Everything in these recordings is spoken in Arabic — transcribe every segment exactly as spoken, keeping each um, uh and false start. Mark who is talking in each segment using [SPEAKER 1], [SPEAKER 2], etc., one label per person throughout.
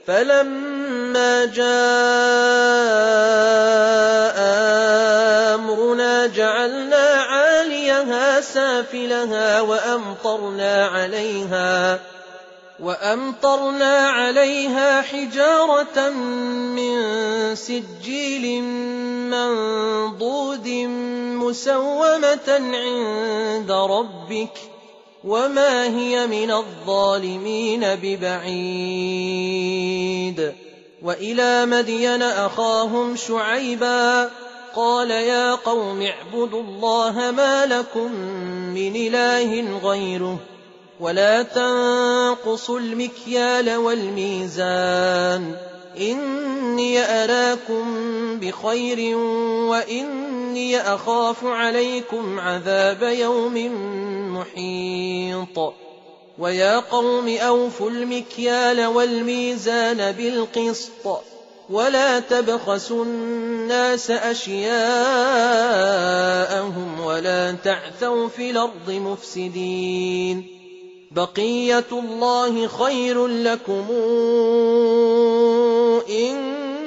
[SPEAKER 1] فلما جاء أمرنا جعلنا عاليها سافلها وأمطرنا عليها وأمطرنا عليها حجارة من سجيل منضود مسومة عند ربك وما هي من الظالمين ببعيد. وإلى مدين أخاهم شعيبا قال يا قوم اعبدوا الله ما لكم من إله غيره ولا تنقصوا المكيال والميزان إني أراكم بخير وإني أخاف عليكم عذاب يوم محيط. ويا قوم أوفوا المكيال والميزان بالقسط ولا تبخسوا الناس أشياءهم ولا تعثوا في الأرض مفسدين بقية الله خير لكم إن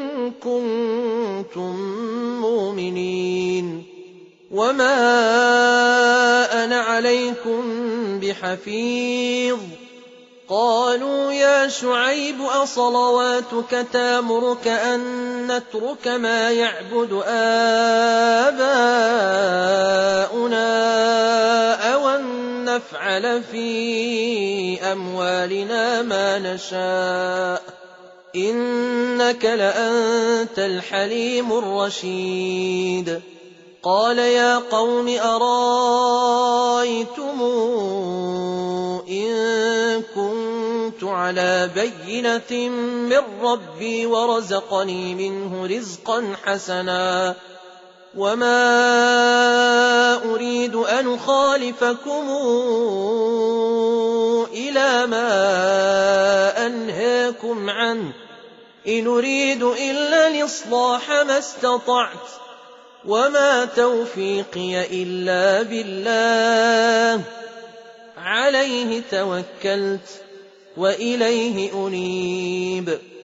[SPEAKER 1] كنتم مؤمنين وما أنا عليكم بحفيظ. قالوا يا شعيب أصلواتك تامرك أن نترك ما يعبد آباؤنا أو أن نفعل في أموالنا ما نشاء إنك لأنت الحليم الرشيد. قال يا قوم أرايتم إن كنت على بينة من ربي ورزقني منه رزقا حسنا وما أريد أن أخالفكم إلى ما أنهاكم عنه إن أريد إلا الإصلاح ما استطعت وما توفيقي إلا بالله عليه توكلت وإليه أنيب.